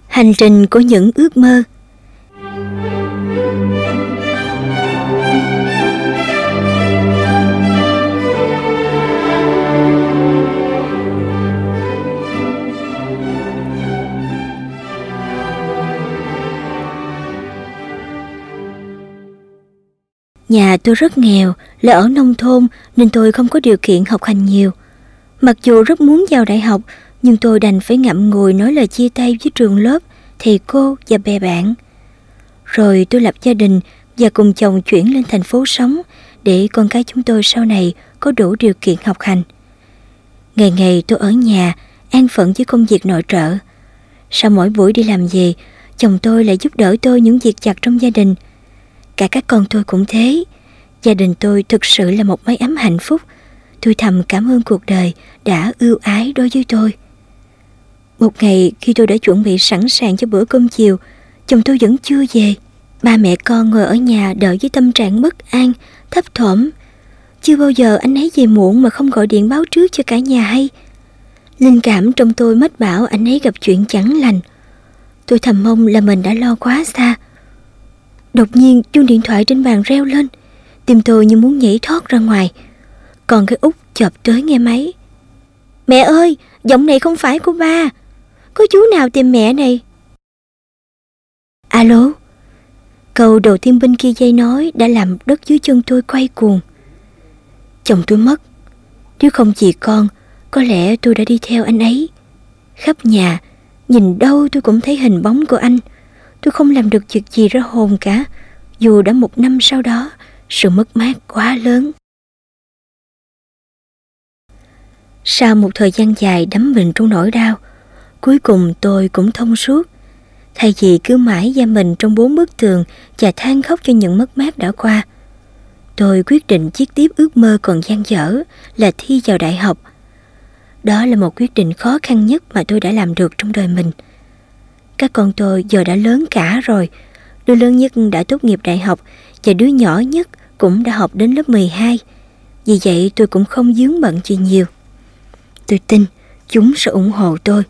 Hành trình của những ước mơ. Nhà tôi rất nghèo, là ở nông thôn nên tôi không có điều kiện học hành nhiều. Mặc dù rất muốn vào đại học, nhưng tôi đành phải ngậm ngùi nói lời chia tay với trường lớp, thầy cô và bè bạn. Rồi tôi lập gia đình và cùng chồng chuyển lên thành phố sống để con cái chúng tôi sau này có đủ điều kiện học hành. Ngày ngày tôi ở nhà, an phận với công việc nội trợ. Sau mỗi buổi đi làm về, chồng tôi lại giúp đỡ tôi những việc vặt trong gia đình. Cả các con tôi cũng thế. Gia đình tôi thực sự là một mái ấm hạnh phúc. Tôi thầm cảm ơn cuộc đời đã ưu ái đối với tôi. Một ngày khi tôi đã chuẩn bị sẵn sàng cho bữa cơm chiều, chồng tôi vẫn chưa về. Ba mẹ con ngồi ở nhà đợi với tâm trạng bất an, thấp thỏm. Chưa bao giờ anh ấy về muộn mà không gọi điện báo trước cho cả nhà hay. Linh cảm trong tôi mách bảo anh ấy gặp chuyện chẳng lành. Tôi thầm mong là mình đã lo quá xa. Đột nhiên chuông điện thoại trên bàn reo lên. Tim tôi như muốn nhảy thoát ra ngoài. Còn cái Út chộp tới nghe máy. Mẹ ơi, giọng này không phải của ba. Có chú nào tìm mẹ này? Alo. Câu đầu tiên bên kia dây nói đã làm đất dưới chân tôi quay cuồng. Chồng tôi mất. Nếu không vì con, có lẽ tôi đã đi theo anh ấy. Khắp nhà, nhìn đâu tôi cũng thấy hình bóng của anh. Tôi không làm được việc gì ra hồn cả. Dù đã 1 năm sau đó, sự mất mát quá lớn. Sau một thời gian dài đắm mình trong nỗi đau, cuối cùng tôi cũng thông suốt. Thay vì cứ mãi giam mình trong 4 bức tường và than khóc cho những mất mát đã qua, tôi quyết định viết tiếp ước mơ còn dang dở là thi vào đại học. Đó là một quyết định khó khăn nhất mà tôi đã làm được trong đời mình. Các con tôi giờ đã lớn cả rồi. Đứa lớn nhất đã tốt nghiệp đại học và đứa nhỏ nhất cũng đã học đến lớp 12. Vì vậy tôi cũng không vướng bận gì nhiều. Tôi tin chúng sẽ ủng hộ tôi.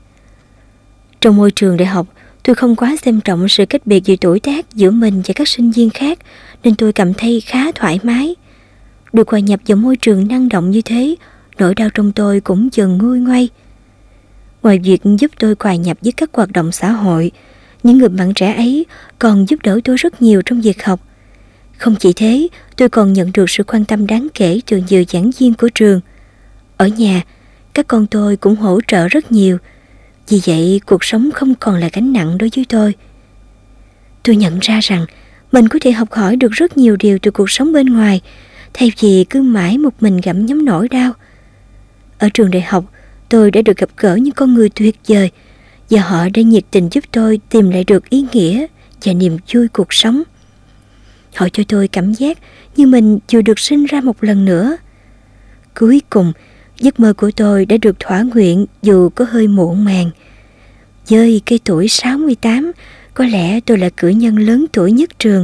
Trong môi trường đại học, tôi không quá xem trọng sự cách biệt về tuổi tác giữa mình và các sinh viên khác, nên tôi cảm thấy khá thoải mái. Được hòa nhập vào môi trường năng động như thế, nỗi đau trong tôi cũng dần nguôi ngoai. Ngoài việc giúp tôi hòa nhập với các hoạt động xã hội, những người bạn trẻ ấy còn giúp đỡ tôi rất nhiều trong việc học. Không chỉ thế, tôi còn nhận được sự quan tâm đáng kể từ nhiều giảng viên của trường. Ở nhà, các con tôi cũng hỗ trợ rất nhiều. Vì vậy, cuộc sống không còn là gánh nặng đối với tôi. Tôi nhận ra rằng mình có thể học hỏi được rất nhiều điều từ cuộc sống bên ngoài, thay vì cứ mãi một mình gặm nhấm nỗi đau. Ở trường đại học, tôi đã được gặp gỡ những con người tuyệt vời, và họ đã nhiệt tình giúp tôi tìm lại được ý nghĩa và niềm vui cuộc sống. Họ cho tôi cảm giác như mình vừa được sinh ra một lần nữa. Cuối cùng, giấc mơ của tôi đã được thỏa nguyện dù có hơi muộn màng. Với cái tuổi 68, có lẽ tôi là cử nhân lớn tuổi nhất trường.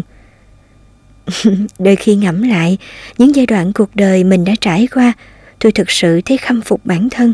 Đôi khi ngẫm lại những giai đoạn cuộc đời mình đã trải qua, tôi thực sự thấy khâm phục bản thân.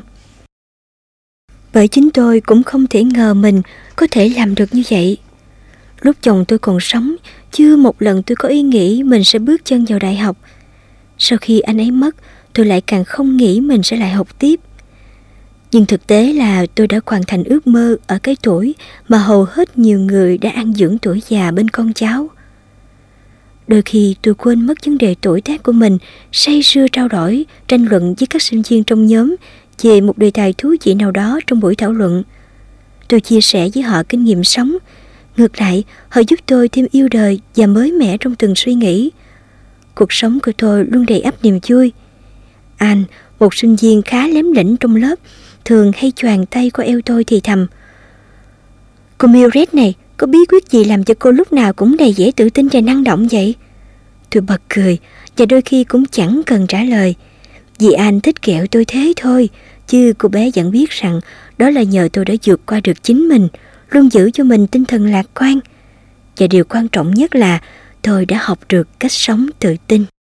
Bởi chính tôi cũng không thể ngờ mình có thể làm được như vậy. Lúc chồng tôi còn sống, chưa một lần tôi có ý nghĩ mình sẽ bước chân vào đại học. Sau khi anh ấy mất, tôi lại càng không nghĩ mình sẽ lại học tiếp. Nhưng thực tế là tôi đã hoàn thành ước mơ ở cái tuổi mà hầu hết nhiều người đã ăn dưỡng tuổi già bên con cháu. Đôi khi tôi quên mất vấn đề tuổi tác của mình, say sưa trao đổi, tranh luận với các sinh viên trong nhóm về một đề tài thú vị nào đó trong buổi thảo luận. Tôi chia sẻ với họ kinh nghiệm sống. Ngược lại, họ giúp tôi thêm yêu đời và mới mẻ trong từng suy nghĩ. Cuộc sống của tôi luôn đầy ắp niềm vui. Anh, một sinh viên khá lém lĩnh trong lớp, thường hay choàng tay qua eo tôi thì thầm: Cô Mildred này, có bí quyết gì làm cho cô lúc nào cũng đầy vẻ tự tin và năng động vậy? Tôi bật cười và đôi khi cũng chẳng cần trả lời. Vì anh thích ghẹo tôi thế thôi, chứ cô bé vẫn biết rằng đó là nhờ tôi đã vượt qua được chính mình, luôn giữ cho mình tinh thần lạc quan. Và điều quan trọng nhất là tôi đã học được cách sống tự tin.